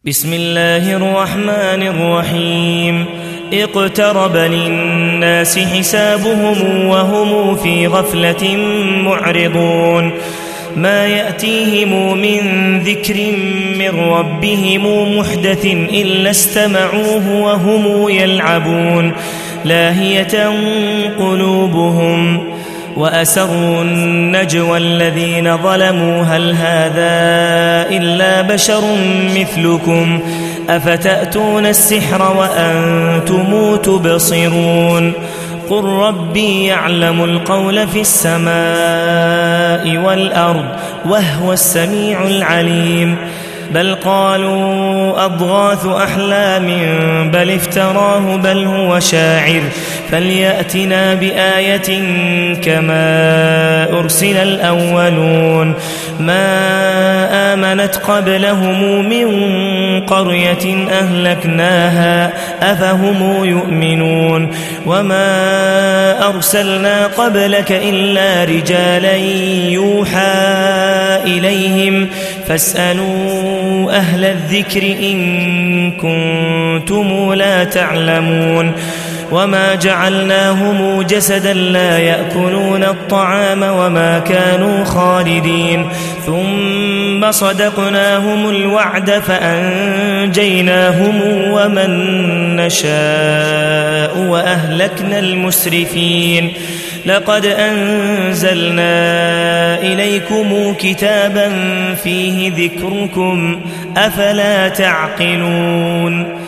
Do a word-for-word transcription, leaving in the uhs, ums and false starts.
بسم الله الرحمن الرحيم اقترب للناس حسابهم وهم في غفلة معرضون ما يأتيهم من ذكر من ربهم محدث إلا استمعوه وهم يلعبون لاهية قلوبهم وأسروا النجوى الذين ظلموا هل هذا إلا بشر مثلكم أفتأتون السحر وأنتم تبصرون قل ربي يعلم القول في السماء والأرض وهو السميع العليم بل قالوا أضغاث أحلام بل افتراه بل هو شاعر فليأتنا بآية كما أرسل الأولون ما آمنت قبلهم من قرية أهلكناها أفهم يؤمنون وما أرسلنا قبلك إلا رجالا يوحى إليهم فاسألوا أهل الذكر إن كنتم لا تعلمون وما جعلناهم جسدا لا يأكلون الطعام وما كانوا خالدين ثم صدقناهم الوعد فأنجيناهم ومن نشاء وأهلكنا المسرفين لقد أنزلنا إليكم كتابا فيه ذكركم أفلا تعقلون